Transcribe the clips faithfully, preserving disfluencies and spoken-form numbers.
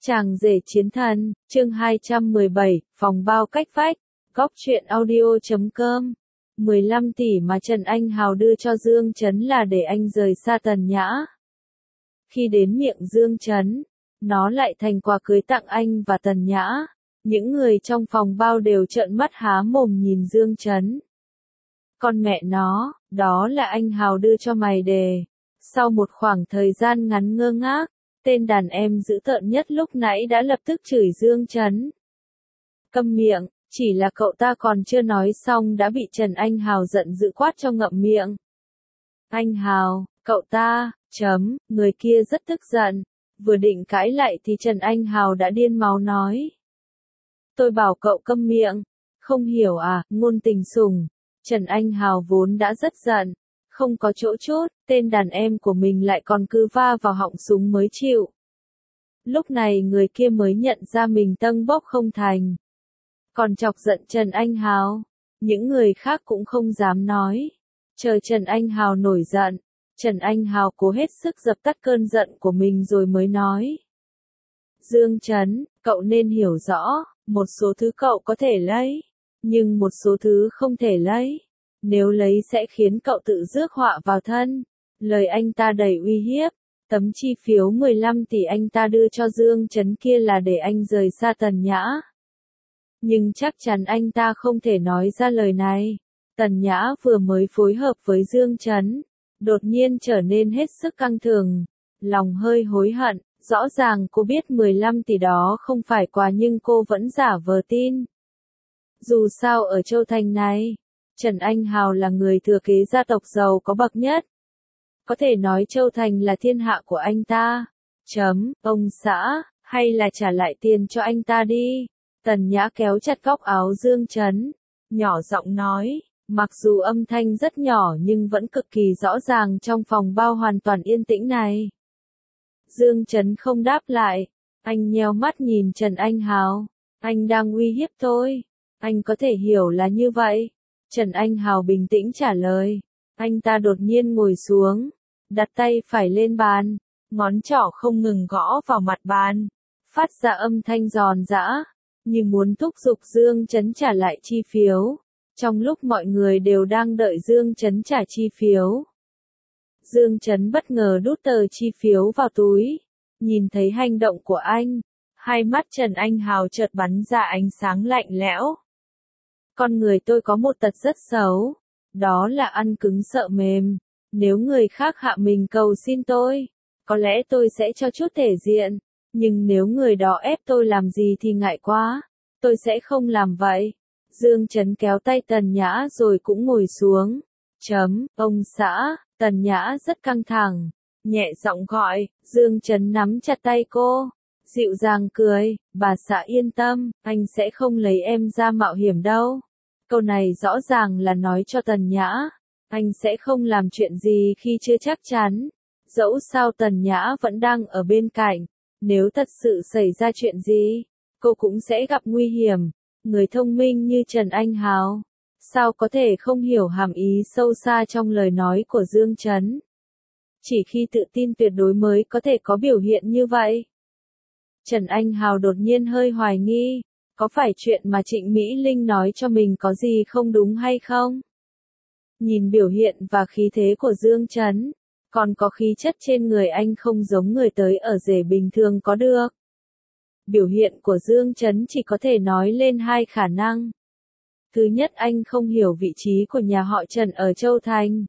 Chàng rể chiến thần, chương hai trăm mười bảy, phòng bao cách vách, góc truyện audio chấm com. mười lăm tỷ mà Trần Anh Hào đưa cho Dương Chấn là để anh rời xa Tần Nhã. Khi đến miệng Dương Chấn, nó lại thành quà cưới tặng anh và Tần Nhã. Những người trong phòng bao đều trợn mắt há mồm nhìn Dương Chấn. Con mẹ nó, đó là anh Hào đưa cho mày đề. Sau một khoảng thời gian ngắn ngơ ngác, tên đàn em dữ tợn nhất lúc nãy đã lập tức chửi Dương Chấn. Câm miệng, chỉ là cậu ta còn chưa nói xong đã bị Trần Anh Hào giận dữ quát cho ngậm miệng. Anh Hào, cậu ta, chấm, người kia rất tức giận. Vừa định cãi lại thì Trần Anh Hào đã điên máu nói. Tôi bảo cậu câm miệng, không hiểu à, ngôn tình sủng. Trần Anh Hào vốn đã rất giận, không có chỗ chốt, tên đàn em của mình lại còn cứ va vào họng súng mới chịu. Lúc này người kia mới nhận ra mình tâng bốc không thành. Còn chọc giận Trần Anh Hào, những người khác cũng không dám nói. Chờ Trần Anh Hào nổi giận, Trần Anh Hào cố hết sức dập tắt cơn giận của mình rồi mới nói. Dương Chấn, cậu nên hiểu rõ, một số thứ cậu có thể lấy, nhưng một số thứ không thể lấy. Nếu lấy sẽ khiến cậu tự rước họa vào thân. Lời anh ta đầy uy hiếp. Tấm chi phiếu mười lăm tỷ anh ta đưa cho Dương Chấn kia là để anh rời xa Tần Nhã. Nhưng chắc chắn anh ta không thể nói ra lời này. Tần Nhã vừa mới phối hợp với Dương Chấn, đột nhiên trở nên hết sức căng thẳng, lòng hơi hối hận. Rõ ràng cô biết mười lăm tỷ đó không phải quà nhưng cô vẫn giả vờ tin. Dù sao ở Châu Thành này, Trần Anh Hào là người thừa kế gia tộc giàu có bậc nhất. Có thể nói Châu Thành là thiên hạ của anh ta. Chấm, ông xã, hay là trả lại tiền cho anh ta đi. Tần Nhã kéo chặt góc áo Dương Chấn, nhỏ giọng nói, mặc dù âm thanh rất nhỏ nhưng vẫn cực kỳ rõ ràng trong phòng bao hoàn toàn yên tĩnh này. Dương Chấn không đáp lại, anh nheo mắt nhìn Trần Anh Hào, anh đang uy hiếp tôi, anh có thể hiểu là như vậy. Trần Anh Hào bình tĩnh trả lời, anh ta đột nhiên ngồi xuống, đặt tay phải lên bàn, ngón trỏ không ngừng gõ vào mặt bàn, phát ra âm thanh giòn giã, như muốn thúc giục Dương Chấn trả lại chi phiếu, trong lúc mọi người đều đang đợi Dương Chấn trả chi phiếu. Dương Chấn bất ngờ đút tờ chi phiếu vào túi, nhìn thấy hành động của anh, hai mắt Trần Anh Hào chợt bắn ra ánh sáng lạnh lẽo. Con người tôi có một tật rất xấu, đó là ăn cứng sợ mềm. Nếu người khác hạ mình cầu xin tôi, có lẽ tôi sẽ cho chút thể diện, nhưng nếu người đó ép tôi làm gì thì ngại quá, tôi sẽ không làm vậy. Dương Chấn kéo tay Tần Nhã rồi cũng ngồi xuống. Chấm, ông xã, Tần Nhã rất căng thẳng, nhẹ giọng gọi, Dương Chấn nắm chặt tay cô, dịu dàng cười, bà xã yên tâm, anh sẽ không lấy em ra mạo hiểm đâu. Câu này rõ ràng là nói cho Tần Nhã, anh sẽ không làm chuyện gì khi chưa chắc chắn. Dẫu sao Tần Nhã vẫn đang ở bên cạnh, nếu thật sự xảy ra chuyện gì, cô cũng sẽ gặp nguy hiểm. Người thông minh như Trần Anh Hào, sao có thể không hiểu hàm ý sâu xa trong lời nói của Dương Chấn. Chỉ khi tự tin tuyệt đối mới có thể có biểu hiện như vậy. Trần Anh Hào đột nhiên hơi hoài nghi, có phải chuyện mà Trịnh Mỹ Linh nói cho mình có gì không đúng hay không? Nhìn biểu hiện và khí thế của Dương Chấn, còn có khí chất trên người anh không giống người tới ở rể bình thường có được. Biểu hiện của Dương Chấn chỉ có thể nói lên hai khả năng. Thứ nhất, anh không hiểu vị trí của nhà họ Trần ở Châu Thành.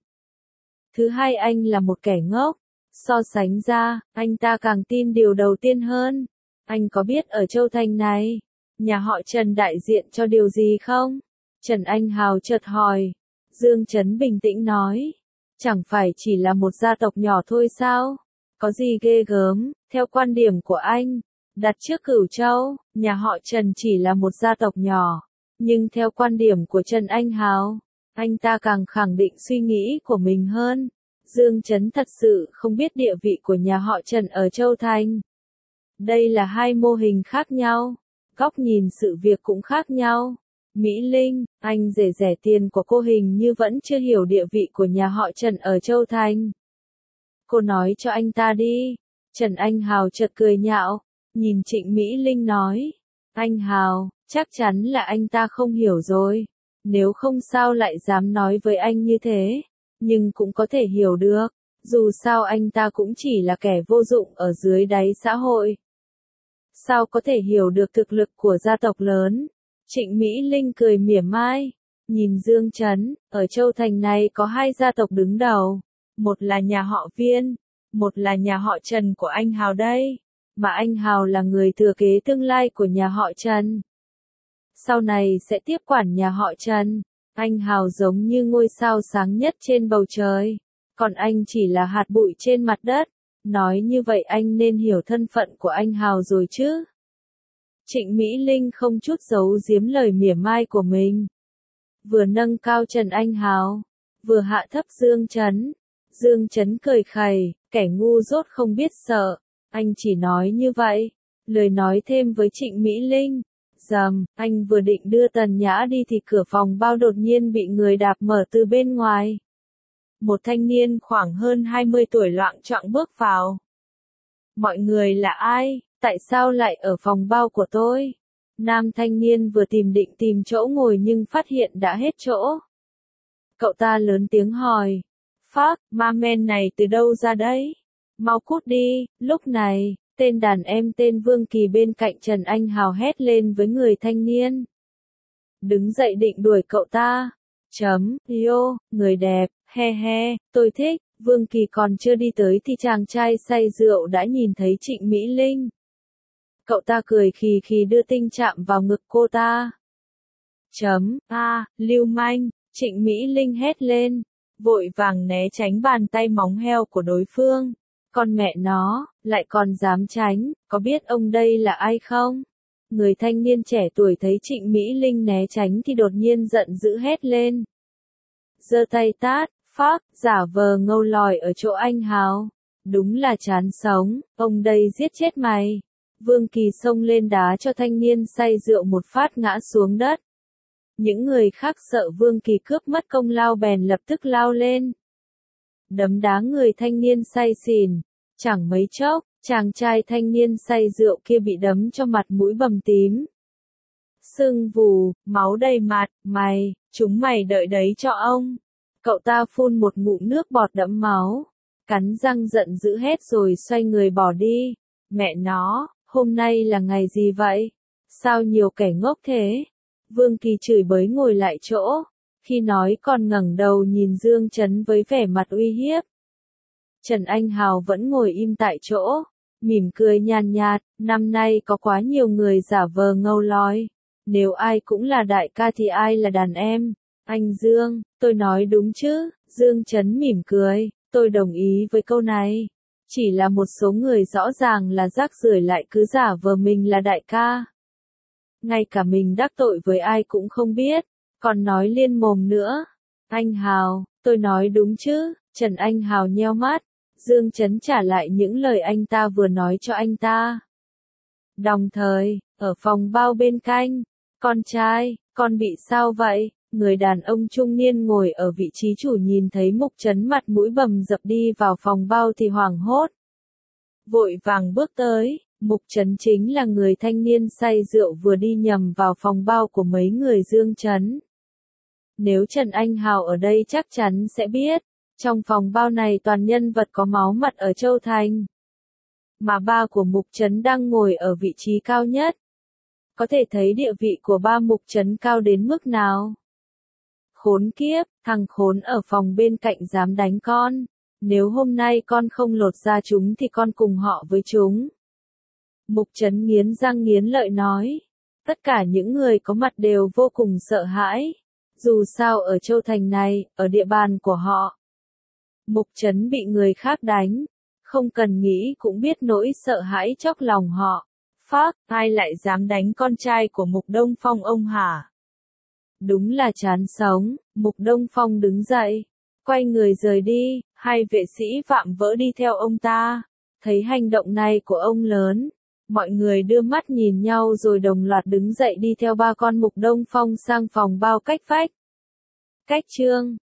Thứ hai, anh là một kẻ ngốc. So sánh ra, anh ta càng tin điều đầu tiên hơn. Anh có biết ở Châu Thành này, nhà họ Trần đại diện cho điều gì không? Trần Anh Hào chợt hỏi. Dương Chấn bình tĩnh nói. Chẳng phải chỉ là một gia tộc nhỏ thôi sao? Có gì ghê gớm, theo quan điểm của anh. Đặt trước Cửu Châu, nhà họ Trần chỉ là một gia tộc nhỏ. Nhưng theo quan điểm của Trần Anh Hào, anh ta càng khẳng định suy nghĩ của mình hơn. Dương Chấn thật sự không biết địa vị của nhà họ Trần ở Châu Thành. Đây là hai mô hình khác nhau, góc nhìn sự việc cũng khác nhau. Mỹ Linh, anh rẻ rẻ tiền của cô hình như vẫn chưa hiểu địa vị của nhà họ Trần ở Châu Thành. Cô nói cho anh ta đi. Trần Anh Hào chợt cười nhạo, nhìn Trịnh Mỹ Linh nói. Anh Hào, chắc chắn là anh ta không hiểu rồi. Nếu không sao lại dám nói với anh như thế. Nhưng cũng có thể hiểu được. Dù sao anh ta cũng chỉ là kẻ vô dụng ở dưới đáy xã hội. Sao có thể hiểu được thực lực của gia tộc lớn? Trịnh Mỹ Linh cười mỉa mai. Nhìn Dương Chấn, ở Châu Thành này có hai gia tộc đứng đầu. Một là nhà họ Viên, một là nhà họ Trần của anh Hào đây. Mà anh Hào là người thừa kế tương lai của nhà họ Trần. Sau này sẽ tiếp quản nhà họ Trần. Anh Hào giống như ngôi sao sáng nhất trên bầu trời. Còn anh chỉ là hạt bụi trên mặt đất. Nói như vậy anh nên hiểu thân phận của anh Hào rồi chứ. Trịnh Mỹ Linh không chút giấu giếm lời mỉa mai của mình. Vừa nâng cao Trần Anh Hào, vừa hạ thấp Dương Chấn. Dương Chấn cười khẩy, kẻ ngu dốt không biết sợ. Anh chỉ nói như vậy. Lời nói thêm với Trịnh Mỹ Linh. Dầm, anh vừa định đưa Tần Nhã đi thì cửa phòng bao đột nhiên bị người đạp mở từ bên ngoài. Một thanh niên khoảng hơn hai mươi tuổi loạng choạng bước vào. Mọi người là ai? Tại sao lại ở phòng bao của tôi? Nam thanh niên vừa tìm định tìm chỗ ngồi nhưng phát hiện đã hết chỗ. Cậu ta lớn tiếng hỏi. Phác, ma men này từ đâu ra đấy? Mau cút đi. Lúc này, tên đàn em tên Vương Kỳ bên cạnh Trần Anh Hào hét lên với người thanh niên. Đứng dậy định đuổi cậu ta. Chấm, yo, người đẹp, he he, tôi thích. Vương Kỳ còn chưa đi tới thì chàng trai say rượu đã nhìn thấy Trịnh Mỹ Linh. Cậu ta cười khì khì đưa tinh chạm vào ngực cô ta. Chấm, a, lưu manh, Trịnh Mỹ Linh hét lên, vội vàng né tránh bàn tay móng heo của đối phương. Con mẹ nó, lại còn dám tránh, có biết ông đây là ai không? Người thanh niên trẻ tuổi thấy Trịnh Mỹ Linh né tránh thì đột nhiên giận dữ hét lên. Giơ tay tát, phác, giả vờ ngâu lòi ở chỗ anh Hào. Đúng là chán sống, ông đây giết chết mày. Vương Kỳ xông lên đá cho thanh niên say rượu một phát ngã xuống đất. Những người khác sợ Vương Kỳ cướp mất công lao bèn lập tức lao lên. Đấm đá người thanh niên say xỉn. Chẳng mấy chốc, chàng trai thanh niên say rượu kia bị đấm cho mặt mũi bầm tím. Sưng vù, máu đầy mặt, mày, chúng mày đợi đấy cho ông. Cậu ta phun một ngụm nước bọt đẫm máu. Cắn răng giận dữ hét rồi xoay người bỏ đi. Mẹ nó, hôm nay là ngày gì vậy? Sao nhiều kẻ ngốc thế? Vương Kỳ chửi bới ngồi lại chỗ. Khi nói còn ngẩng đầu nhìn Dương Chấn với vẻ mặt uy hiếp. Trần Anh Hào vẫn ngồi im tại chỗ. Mỉm cười nhàn nhạt, năm nay có quá nhiều người giả vờ ngâu lói. Nếu ai cũng là đại ca thì ai là đàn em? Anh Dương, tôi nói đúng chứ? Dương Chấn mỉm cười, tôi đồng ý với câu này. Chỉ là một số người rõ ràng là rác rưởi lại cứ giả vờ mình là đại ca. Ngay cả mình đắc tội với ai cũng không biết, còn nói liên mồm nữa. Anh Hào, tôi nói đúng chứ? Trần Anh Hào nheo mắt. Dương Chấn trả lại những lời anh ta vừa nói cho anh ta. Đồng thời, ở phòng bao bên cạnh, con trai, con bị sao vậy? Người đàn ông trung niên ngồi ở vị trí chủ nhìn thấy Mục Chấn mặt mũi bầm dập đi vào phòng bao thì hoảng hốt. Vội vàng bước tới, Mục Chấn chính là người thanh niên say rượu vừa đi nhầm vào phòng bao của mấy người Dương Chấn. Nếu Trần Anh Hào ở đây chắc chắn sẽ biết, trong phòng bao này toàn nhân vật có máu mặt ở Châu Thành. Mà ba của Mục Chấn đang ngồi ở vị trí cao nhất. Có thể thấy địa vị của ba Mục Chấn cao đến mức nào. Khốn kiếp, thằng khốn ở phòng bên cạnh dám đánh con. Nếu hôm nay con không lột ra chúng thì con cùng họ với chúng. Mục Chấn nghiến răng nghiến lợi nói. Tất cả những người có mặt đều vô cùng sợ hãi. Dù sao ở Châu Thành này, ở địa bàn của họ. Mục Chấn bị người khác đánh. Không cần nghĩ cũng biết nỗi sợ hãi chóc lòng họ. Phác, ai lại dám đánh con trai của Mục Đông Phong ông hả? Đúng là chán sống. Mục Đông Phong đứng dậy. Quay người rời đi. Hai vệ sĩ vạm vỡ đi theo ông ta. Thấy hành động này của ông lớn. Mọi người đưa mắt nhìn nhau rồi đồng loạt đứng dậy đi theo ba con Mục Đông Phong sang phòng bao cách vách. Cách chương